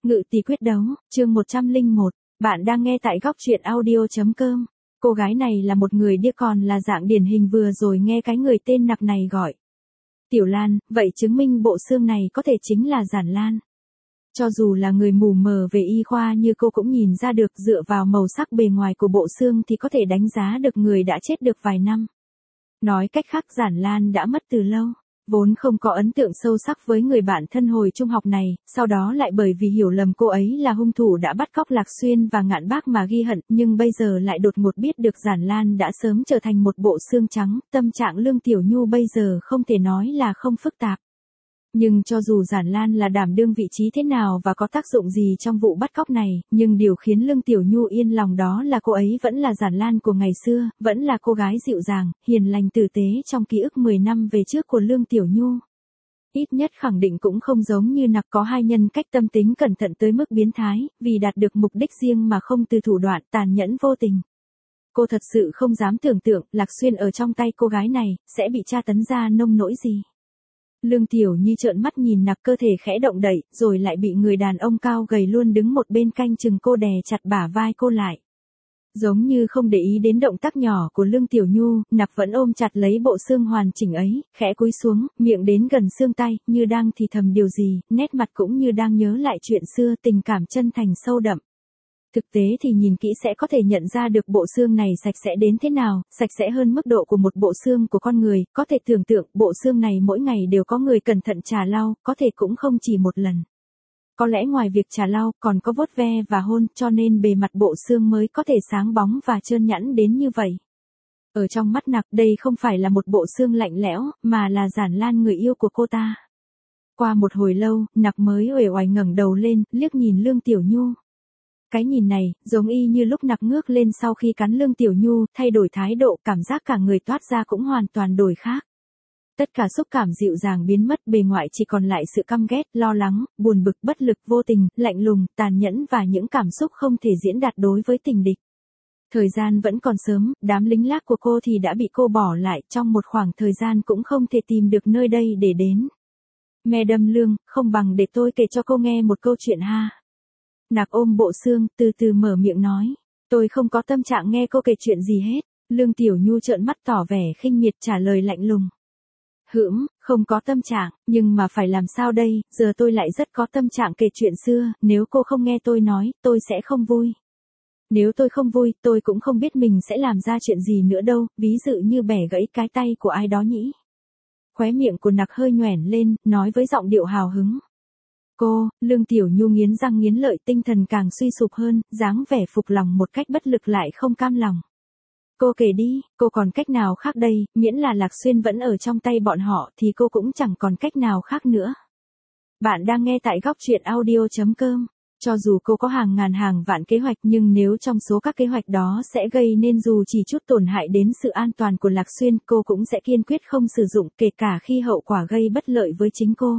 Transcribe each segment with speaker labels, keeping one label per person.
Speaker 1: Ngự tỷ quyết đấu, chương 101, bạn đang nghe tại góc truyện audio.com. Cô gái này là một người điếc còn là dạng điển hình vừa rồi nghe cái người tên Nặc này gọi. Tiểu Lan, vậy chứng minh bộ xương này có thể chính là Giản Lan. Cho dù là người mù mờ về y khoa như cô cũng nhìn ra được dựa vào màu sắc bề ngoài của bộ xương thì có thể đánh giá được người đã chết được vài năm. Nói cách khác Giản Lan đã mất từ lâu. Vốn không có ấn tượng sâu sắc với người bạn thân hồi trung học này, sau đó lại bởi vì hiểu lầm cô ấy là hung thủ đã bắt cóc Lạc Xuyên và Ngạn Bác mà ghi hận, nhưng bây giờ lại đột ngột biết được Giản Lan đã sớm trở thành một bộ xương trắng, tâm trạng Lương Tiểu Nhu bây giờ không thể nói là không phức tạp. Nhưng cho dù Giản Lan là đảm đương vị trí thế nào và có tác dụng gì trong vụ bắt cóc này, nhưng điều khiến Lương Tiểu Nhu yên lòng đó là cô ấy vẫn là Giản Lan của ngày xưa, vẫn là cô gái dịu dàng, hiền lành tử tế trong ký ức 10 năm về trước của Lương Tiểu Nhu. Ít nhất khẳng định cũng không giống như Nặc có hai nhân cách tâm tính cẩn thận tới mức biến thái, vì đạt được mục đích riêng mà không từ thủ đoạn tàn nhẫn vô tình. Cô thật sự không dám tưởng tượng Lạc Xuyên ở trong tay cô gái này, sẽ bị tra tấn ra nông nỗi gì. Lương Tiểu Nhi trợn mắt nhìn Nặc cơ thể khẽ động đậy, rồi lại bị người đàn ông cao gầy luôn đứng một bên canh chừng cô đè chặt bả vai cô lại. Giống như không để ý đến động tác nhỏ của Lương Tiểu Nhu, Nặc vẫn ôm chặt lấy bộ xương hoàn chỉnh ấy, khẽ cúi xuống, miệng đến gần xương tay, như đang thì thầm điều gì, nét mặt cũng như đang nhớ lại chuyện xưa, tình cảm chân thành sâu đậm. Thực tế thì nhìn kỹ sẽ có thể nhận ra được bộ xương này sạch sẽ đến thế nào, sạch sẽ hơn mức độ của một bộ xương của con người, có thể tưởng tượng bộ xương này mỗi ngày đều có người cẩn thận chà lau, có thể cũng không chỉ một lần. Có lẽ ngoài việc chà lau còn có vuốt ve và hôn, cho nên bề mặt bộ xương mới có thể sáng bóng và trơn nhẵn đến như vậy. Ở trong mắt Nặc đây không phải là một bộ xương lạnh lẽo, mà là Giản Lan người yêu của cô ta. Qua một hồi lâu, Nặc mới uể oải ngẩng đầu lên, liếc nhìn Lương Tiểu Nhu. Cái nhìn này, giống y như lúc Nặc ngước lên sau khi cắn Lương Tiểu Nhu, thay đổi thái độ, cảm giác cả người toát ra cũng hoàn toàn đổi khác. Tất cả xúc cảm dịu dàng biến mất, bề ngoại chỉ còn lại sự căm ghét, lo lắng, buồn bực, bất lực, vô tình, lạnh lùng, tàn nhẫn và những cảm xúc không thể diễn đạt đối với tình địch. Thời gian vẫn còn sớm, đám lính lác của cô thì đã bị cô bỏ lại, trong một khoảng thời gian cũng không thể tìm được nơi đây để đến. Madam Lương, không bằng để tôi kể cho cô nghe một câu chuyện ha. Nặc ôm bộ xương, từ từ mở miệng nói. Tôi không có tâm trạng nghe cô kể chuyện gì hết. Lương Tiểu Nhu trợn mắt tỏ vẻ khinh miệt trả lời lạnh lùng. Không có tâm trạng, nhưng mà phải làm sao đây, giờ tôi lại rất có tâm trạng kể chuyện xưa, nếu cô không nghe tôi nói, tôi sẽ không vui. Nếu tôi không vui, tôi cũng không biết mình sẽ làm ra chuyện gì nữa đâu, ví dụ như bẻ gãy cái tay của ai đó nhỉ. Khóe miệng của Nặc hơi nhoẻn lên, nói với giọng điệu hào hứng. Lương Tiểu Nhu nghiến răng nghiến lợi, tinh thần càng suy sụp hơn, dáng vẻ phục lòng một cách bất lực lại không cam lòng. Cô kể đi, cô còn cách nào khác đây, miễn là Lạc Xuyên vẫn ở trong tay bọn họ thì cô cũng chẳng còn cách nào khác nữa. Bạn đang nghe tại góc truyện audio.com. Cho dù cô có hàng ngàn hàng vạn kế hoạch nhưng nếu trong số các kế hoạch đó sẽ gây nên dù chỉ chút tổn hại đến sự an toàn của Lạc Xuyên, cô cũng sẽ kiên quyết không sử dụng, kể cả khi hậu quả gây bất lợi với chính cô.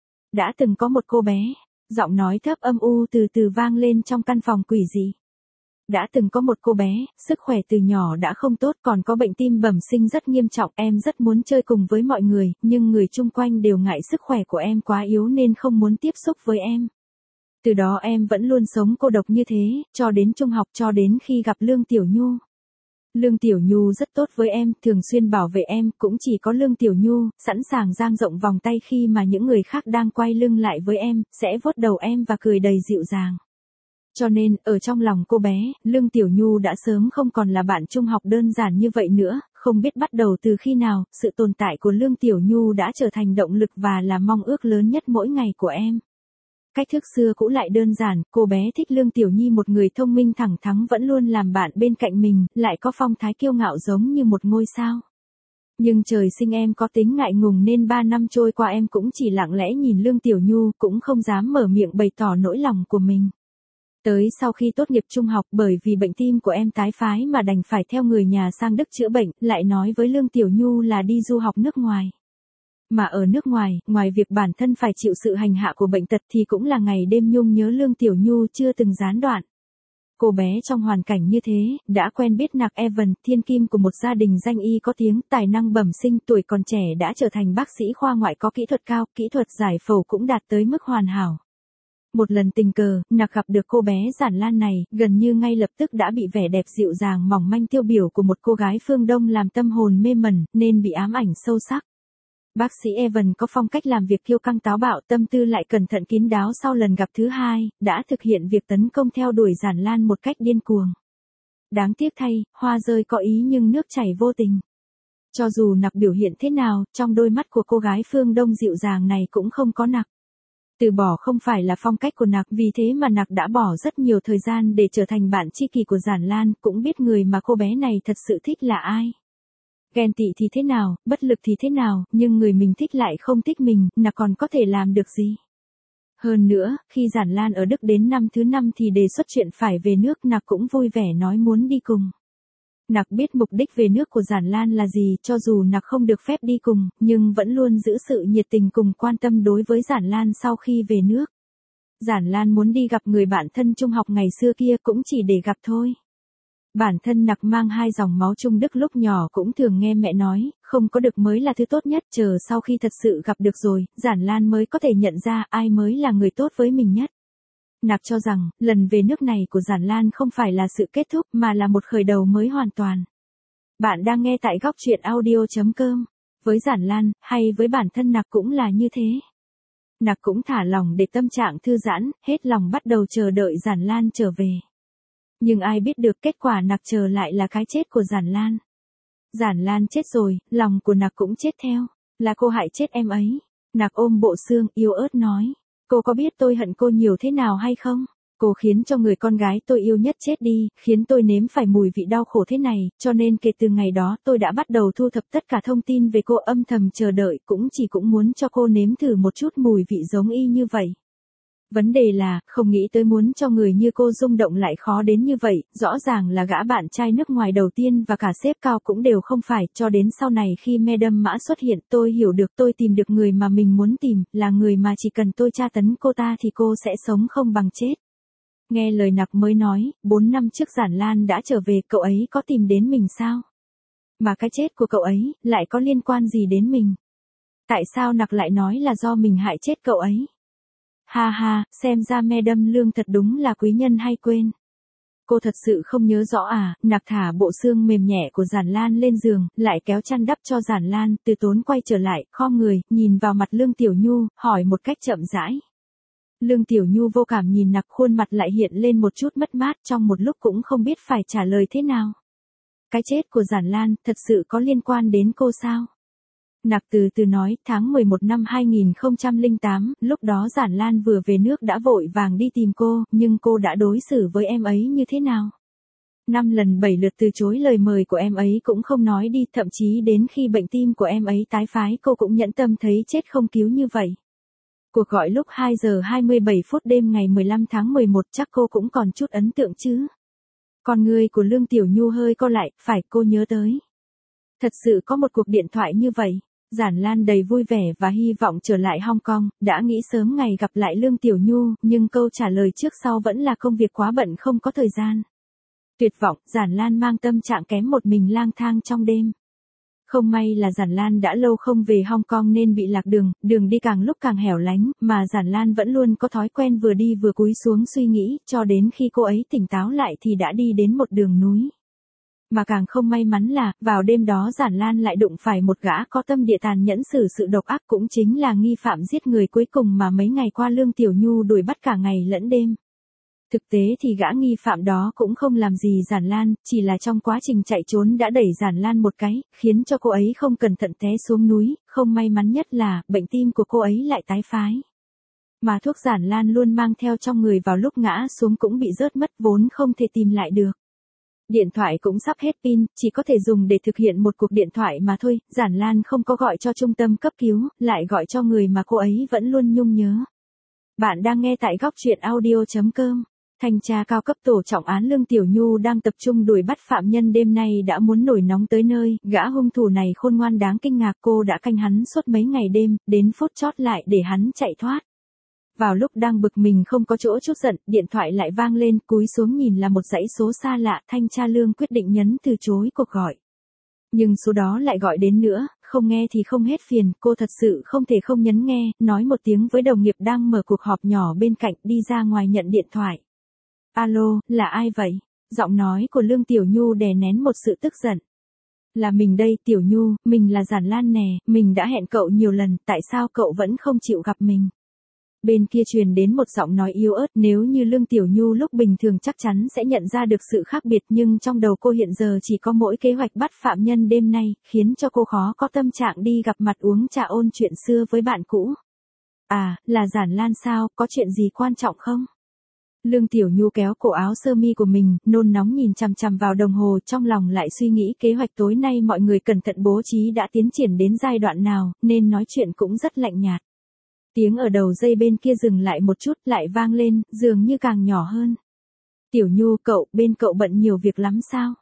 Speaker 1: Đã từng có một cô bé, giọng nói thấp âm u từ từ vang lên trong căn phòng quỷ dị. Đã từng có một cô bé, sức khỏe từ nhỏ đã không tốt, còn có bệnh tim bẩm sinh rất nghiêm trọng, em rất muốn chơi cùng với mọi người, nhưng người chung quanh đều ngại sức khỏe của em quá yếu nên không muốn tiếp xúc với em. Từ đó em vẫn luôn sống cô độc như thế, cho đến trung học, cho đến khi gặp Lương Tiểu Nhu. Lương Tiểu Nhu rất tốt với em, thường xuyên bảo vệ em, cũng chỉ có Lương Tiểu Nhu, sẵn sàng dang rộng vòng tay khi mà những người khác đang quay lưng lại với em, sẽ vuốt đầu em và cười đầy dịu dàng. Cho nên, ở trong lòng cô bé, Lương Tiểu Nhu đã sớm không còn là bạn trung học đơn giản như vậy nữa, không biết bắt đầu từ khi nào, sự tồn tại của Lương Tiểu Nhu đã trở thành động lực và là mong ước lớn nhất mỗi ngày của em. Cách thức xưa cũ lại đơn giản, cô bé thích Lương Tiểu Nhi một người thông minh thẳng thắn vẫn luôn làm bạn bên cạnh mình, lại có phong thái kiêu ngạo giống như một ngôi sao. Nhưng trời sinh em có tính ngại ngùng nên 3 năm trôi qua em cũng chỉ lặng lẽ nhìn Lương Tiểu Nhu, cũng không dám mở miệng bày tỏ nỗi lòng của mình. Tới sau khi tốt nghiệp trung học bởi vì bệnh tim của em tái phái mà đành phải theo người nhà sang Đức chữa bệnh, lại nói với Lương Tiểu Nhu là đi du học nước ngoài. Mà ở nước ngoài, ngoài việc bản thân phải chịu sự hành hạ của bệnh tật thì cũng là ngày đêm nhung nhớ Lương Tiểu Nhu chưa từng gián đoạn. Cô bé trong hoàn cảnh như thế, đã quen biết Nặc Evan, thiên kim của một gia đình danh y có tiếng, tài năng bẩm sinh, tuổi còn trẻ đã trở thành bác sĩ khoa ngoại có kỹ thuật cao, kỹ thuật giải phẫu cũng đạt tới mức hoàn hảo. Một lần tình cờ, Nặc gặp được cô bé Giản Lan này, gần như ngay lập tức đã bị vẻ đẹp dịu dàng mỏng manh tiêu biểu của một cô gái phương Đông làm tâm hồn mê mẩn, nên bị ám ảnh sâu sắc. Bác sĩ Evan có phong cách làm việc kiêu căng táo bạo, tâm tư lại cẩn thận kín đáo. Sau lần gặp thứ hai, đã thực hiện việc tấn công theo đuổi Giản Lan một cách điên cuồng. Đáng tiếc thay, hoa rơi có ý nhưng nước chảy vô tình. Cho dù Nặc biểu hiện thế nào, trong đôi mắt của cô gái phương Đông dịu dàng này cũng không có Nặc. Từ bỏ không phải là phong cách của Nặc, vì thế mà Nặc đã bỏ rất nhiều thời gian để trở thành bạn tri kỷ của Giản Lan, cũng biết người mà cô bé này thật sự thích là ai. Ghen tị thì thế nào, bất lực thì thế nào, nhưng người mình thích lại không thích mình, Nặc còn có thể làm được gì? Hơn nữa, khi Giản Lan ở Đức đến năm thứ 5 thì đề xuất chuyện phải về nước, Nặc cũng vui vẻ nói muốn đi cùng. Nặc biết mục đích về nước của Giản Lan là gì, cho dù Nặc không được phép đi cùng, nhưng vẫn luôn giữ sự nhiệt tình cùng quan tâm đối với Giản Lan sau khi về nước. Giản Lan muốn đi gặp người bạn thân trung học ngày xưa kia cũng chỉ để gặp thôi. Bản thân Nặc mang 2 dòng máu Trung Đức, lúc nhỏ cũng thường nghe mẹ nói, không có được mới là thứ tốt nhất, chờ sau khi thật sự gặp được rồi, Giản Lan mới có thể nhận ra ai mới là người tốt với mình nhất. Nặc cho rằng, lần về nước này của Giản Lan không phải là sự kết thúc mà là một khởi đầu mới hoàn toàn. Bạn đang nghe tại góc truyện audio.com. Với Giản Lan, hay với bản thân Nặc cũng là như thế. Nặc cũng thả lòng để tâm trạng thư giãn, hết lòng bắt đầu chờ đợi Giản Lan trở về. Nhưng ai biết được kết quả Nặc chờ lại là cái chết của Giản Lan. Giản Lan chết rồi, lòng của Nặc cũng chết theo. Là cô hại chết em ấy. Nặc ôm bộ xương, yếu ớt nói. Cô có biết tôi hận cô nhiều thế nào hay không? Cô khiến cho người con gái tôi yêu nhất chết đi, khiến tôi nếm phải mùi vị đau khổ thế này, cho nên kể từ ngày đó tôi đã bắt đầu thu thập tất cả thông tin về cô, âm thầm chờ đợi, cũng muốn cho cô nếm thử một chút mùi vị giống y như vậy. Vấn đề là, không nghĩ tới muốn cho người như cô rung động lại khó đến như vậy, rõ ràng là gã bạn trai nước ngoài đầu tiên và cả sếp cao cũng đều không phải, cho đến sau này khi Madame Mã xuất hiện tôi hiểu được, tôi tìm được người mà mình muốn tìm, là người mà chỉ cần tôi tra tấn cô ta thì cô sẽ sống không bằng chết. Nghe lời Nặc mới nói, 4 năm trước Giản Lan đã trở về, cậu ấy có tìm đến mình sao? Mà cái chết của cậu ấy, lại có liên quan gì đến mình? Tại sao Nặc lại nói là do mình hại chết cậu ấy? Ha ha, xem ra Madame Lương thật đúng là quý nhân hay quên. Cô thật sự không nhớ rõ à? Nặc thả bộ xương mềm nhẹ của Giản Lan lên giường, lại kéo chăn đắp cho Giản Lan, từ tốn quay trở lại, khom người, nhìn vào mặt Lương Tiểu Nhu, hỏi một cách chậm rãi. Lương Tiểu Nhu vô cảm nhìn Nặc, khuôn mặt lại hiện lên một chút mất mát, trong một lúc cũng không biết phải trả lời thế nào. Cái chết của Giản Lan, thật sự có liên quan đến cô sao? Nặc từ từ nói, tháng 11 năm 2008, lúc đó Giản Lan vừa về nước đã vội vàng đi tìm cô, nhưng cô đã đối xử với em ấy như thế nào? 5 lần 7 lượt từ chối lời mời của em ấy cũng không nói đi, thậm chí đến khi bệnh tim của em ấy tái phái cô cũng nhẫn tâm thấy chết không cứu như vậy. Cuộc gọi lúc 2 giờ 27 phút đêm ngày 15 tháng 11 chắc cô cũng còn chút ấn tượng chứ. Con người của Lương Tiểu Nhu hơi co lại, phải, cô nhớ tới. Thật sự có một cuộc điện thoại như vậy. Giản Lan đầy vui vẻ và hy vọng trở lại Hong Kong, đã nghĩ sớm ngày gặp lại Lương Tiểu Nhu, nhưng câu trả lời trước sau vẫn là công việc quá bận không có thời gian. Tuyệt vọng, Giản Lan mang tâm trạng kém một mình lang thang trong đêm. Không may là Giản Lan đã lâu không về Hong Kong nên bị lạc đường, đường đi càng lúc càng hẻo lánh, mà Giản Lan vẫn luôn có thói quen vừa đi vừa cúi xuống suy nghĩ, cho đến khi cô ấy tỉnh táo lại thì đã đi đến một đường núi. Mà càng không may mắn là, vào đêm đó Giản Lan lại đụng phải một gã có tâm địa tàn nhẫn, xử sự độc ác, cũng chính là nghi phạm giết người cuối cùng mà mấy ngày qua Lương Tiểu Nhu đuổi bắt cả ngày lẫn đêm. Thực tế thì gã nghi phạm đó cũng không làm gì Giản Lan, chỉ là trong quá trình chạy trốn đã đẩy Giản Lan một cái, khiến cho cô ấy không cẩn thận té xuống núi, không may mắn nhất là, bệnh tim của cô ấy lại tái phái. Mà thuốc Giản Lan luôn mang theo trong người vào lúc ngã xuống cũng bị rớt mất, vốn không thể tìm lại được. Điện thoại cũng sắp hết pin, chỉ có thể dùng để thực hiện một cuộc điện thoại mà thôi, Giản Lan không có gọi cho trung tâm cấp cứu, lại gọi cho người mà cô ấy vẫn luôn nhung nhớ. Bạn đang nghe tại góc truyện audio.com. Thanh tra cao cấp tổ trọng án Lương Tiểu Nhu đang tập trung đuổi bắt phạm nhân, đêm nay đã muốn nổi nóng tới nơi, gã hung thủ này khôn ngoan đáng kinh ngạc, cô đã canh hắn suốt mấy ngày đêm, đến phút chót lại để hắn chạy thoát. Vào lúc đang bực mình không có chỗ trút giận, điện thoại lại vang lên, cúi xuống nhìn là một dãy số xa lạ, thanh tra Lương quyết định nhấn từ chối cuộc gọi. Nhưng số đó lại gọi đến nữa, không nghe thì không hết phiền, cô thật sự không thể không nhấn nghe, nói một tiếng với đồng nghiệp đang mở cuộc họp nhỏ bên cạnh, đi ra ngoài nhận điện thoại. Alo, là ai vậy? Giọng nói của Lương Tiểu Nhu đè nén một sự tức giận. Là mình đây, Tiểu Nhu, mình là Giản Lan nè, mình đã hẹn cậu nhiều lần, tại sao cậu vẫn không chịu gặp mình? Bên kia truyền đến một giọng nói yếu ớt, nếu như Lương Tiểu Nhu lúc bình thường chắc chắn sẽ nhận ra được sự khác biệt, nhưng trong đầu cô hiện giờ chỉ có mỗi kế hoạch bắt phạm nhân đêm nay, khiến cho cô khó có tâm trạng đi gặp mặt uống trà ôn chuyện xưa với bạn cũ. À, là Giản Lan sao, có chuyện gì quan trọng không? Lương Tiểu Nhu kéo cổ áo sơ mi của mình, nôn nóng nhìn chằm chằm vào đồng hồ, trong lòng lại suy nghĩ kế hoạch tối nay mọi người cẩn thận bố trí đã tiến triển đến giai đoạn nào, nên nói chuyện cũng rất lạnh nhạt. Tiếng ở đầu dây bên kia dừng lại một chút, lại vang lên, dường như càng nhỏ hơn. Tiểu Nhu, bên cậu bận nhiều việc lắm sao?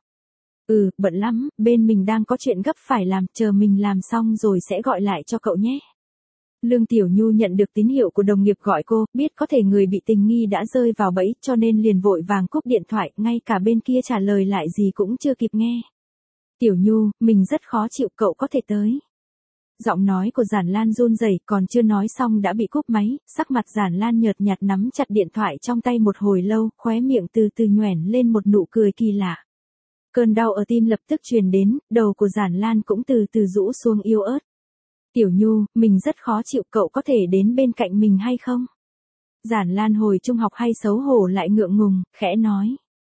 Speaker 1: Ừ, bận lắm, bên mình đang có chuyện gấp phải làm, chờ mình làm xong rồi sẽ gọi lại cho cậu nhé. Lương Tiểu Nhu nhận được tín hiệu của đồng nghiệp gọi cô, biết có thể người bị tình nghi đã rơi vào bẫy, cho nên liền vội vàng cúp điện thoại, ngay cả bên kia trả lời lại gì cũng chưa kịp nghe. Tiểu Nhu, mình rất khó chịu, cậu có thể tới. Giọng nói của Giản Lan run rẩy, còn chưa nói xong đã bị cúp máy, sắc mặt Giản Lan nhợt nhạt nắm chặt điện thoại trong tay một hồi lâu, khóe miệng từ từ nhoẻn lên một nụ cười kỳ lạ. Cơn đau ở tim lập tức truyền đến, đầu của Giản Lan cũng từ từ rũ xuống yếu ớt. Tiểu Nhu, mình rất khó chịu, cậu có thể đến bên cạnh mình hay không? Giản Lan hồi trung học hay xấu hổ lại ngượng ngùng, khẽ nói.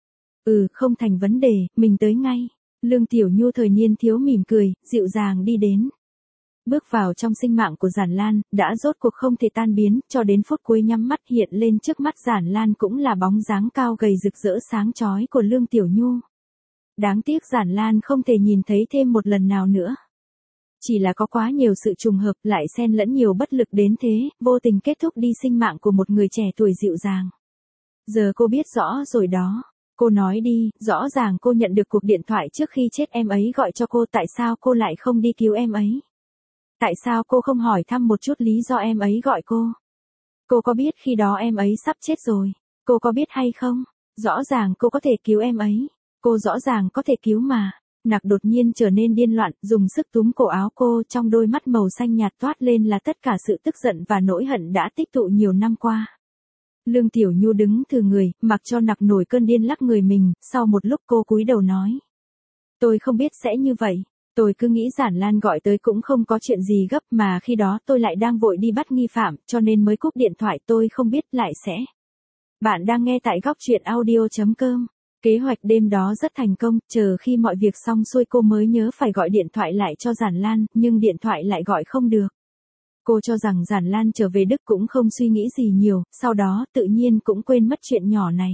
Speaker 1: Ừ, không thành vấn đề, mình tới ngay. Lương Tiểu Nhu thời niên thiếu mỉm cười, dịu dàng đi đến. Bước vào trong sinh mạng của Giản Lan, đã rốt cuộc không thể tan biến, cho đến phút cuối nhắm mắt hiện lên trước mắt Giản Lan cũng là bóng dáng cao gầy rực rỡ sáng chói của Lương Tiểu Nhu. Đáng tiếc Giản Lan không thể nhìn thấy thêm một lần nào nữa. Chỉ là có quá nhiều sự trùng hợp lại xen lẫn nhiều bất lực đến thế, vô tình kết thúc đi sinh mạng của một người trẻ tuổi dịu dàng. Giờ cô biết rõ rồi đó. Cô nói đi, rõ ràng cô nhận được cuộc điện thoại trước khi chết em ấy gọi cho cô, tại sao cô lại không đi cứu em ấy? Tại sao cô không hỏi thăm một chút lý do em ấy gọi cô? Cô có biết khi đó em ấy sắp chết rồi? Cô có biết hay không? Rõ ràng cô có thể cứu em ấy. Cô rõ ràng có thể cứu mà. Nặc đột nhiên trở nên điên loạn, dùng sức túm cổ áo cô, trong đôi mắt màu xanh nhạt toát lên là tất cả sự tức giận và nỗi hận đã tích tụ nhiều năm qua. Lương Tiểu Nhu đứng thừ người, mặc cho Nặc nổi cơn điên lắc người mình, sau một lúc cô cúi đầu nói. Tôi không biết sẽ như vậy. Tôi cứ nghĩ Giản Lan gọi tới cũng không có chuyện gì gấp, mà khi đó tôi lại đang vội đi bắt nghi phạm, cho nên mới cúp điện thoại, tôi không biết lại sẽ. Bạn đang nghe tại góc truyện audio.com. Kế hoạch đêm đó rất thành công, chờ khi mọi việc xong xuôi cô mới nhớ phải gọi điện thoại lại cho Giản Lan, nhưng điện thoại lại gọi không được. Cô cho rằng Giản Lan trở về Đức cũng không suy nghĩ gì nhiều, sau đó tự nhiên cũng quên mất chuyện nhỏ này.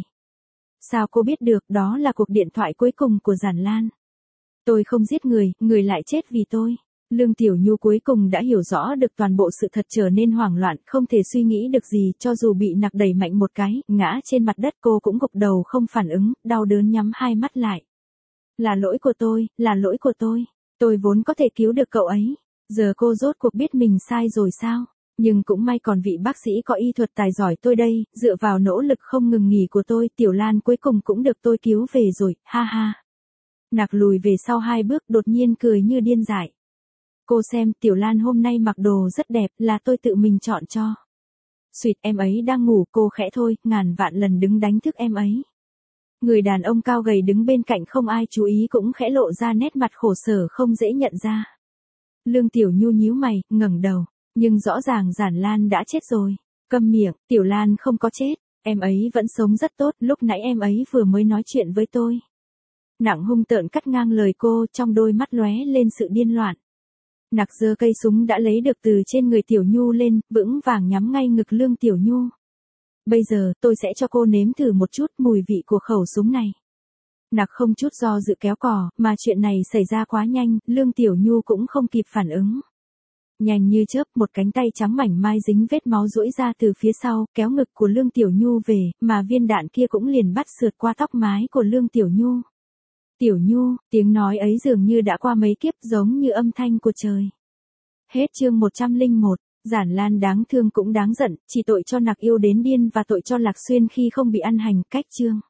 Speaker 1: Sao cô biết được đó là cuộc điện thoại cuối cùng của Giản Lan? Tôi không giết người, người lại chết vì tôi. Lương Tiểu Nhu cuối cùng đã hiểu rõ được toàn bộ sự thật, trở nên hoảng loạn, không thể suy nghĩ được gì, cho dù bị Nặc đẩy mạnh một cái, ngã trên mặt đất cô cũng gục đầu không phản ứng, đau đớn nhắm hai mắt lại. Là lỗi của tôi, là lỗi của tôi vốn có thể cứu được cậu ấy. Giờ cô rốt cuộc biết mình sai rồi sao? Nhưng cũng may còn vị bác sĩ có y thuật tài giỏi tôi đây, dựa vào nỗ lực không ngừng nghỉ của tôi, Tiểu Lan cuối cùng cũng được tôi cứu về rồi, ha ha. Nặc lùi về sau 2 bước, đột nhiên cười như điên dại. Cô xem, Tiểu Lan hôm nay mặc đồ rất đẹp, là tôi tự mình chọn cho. Xuyệt, em ấy đang ngủ, cô khẽ thôi, ngàn vạn lần đứng đánh thức em ấy. Người đàn ông cao gầy đứng bên cạnh không ai chú ý cũng khẽ lộ ra nét mặt khổ sở không dễ nhận ra. Lương Tiểu Nhu nhíu mày, ngẩng đầu, nhưng rõ ràng Giản Lan đã chết rồi. Câm miệng, Tiểu Lan không có chết, em ấy vẫn sống rất tốt, lúc nãy em ấy vừa mới nói chuyện với tôi. Nặng hung tợn cắt ngang lời cô, trong đôi mắt lóe lên sự điên loạn. Nặc giơ cây súng đã lấy được từ trên người Tiểu Nhu lên, vững vàng nhắm ngay ngực Lương Tiểu Nhu. Bây giờ, tôi sẽ cho cô nếm thử một chút mùi vị của khẩu súng này. Nặc không chút do dự kéo cò, mà chuyện này xảy ra quá nhanh, Lương Tiểu Nhu cũng không kịp phản ứng. Nhanh như chớp, một cánh tay trắng mảnh mai dính vết máu duỗi ra từ phía sau, kéo ngực của Lương Tiểu Nhu về, mà viên đạn kia cũng liền bắt sượt qua tóc mái của Lương Tiểu Nhu. Tiểu Nhu, tiếng nói ấy dường như đã qua mấy kiếp, giống như âm thanh của trời. Hết chương 101, Giản Lan đáng thương cũng đáng giận, chỉ tội cho Nặc yêu đến điên và tội cho Lạc Xuyên khi không bị ăn hành, cách chương.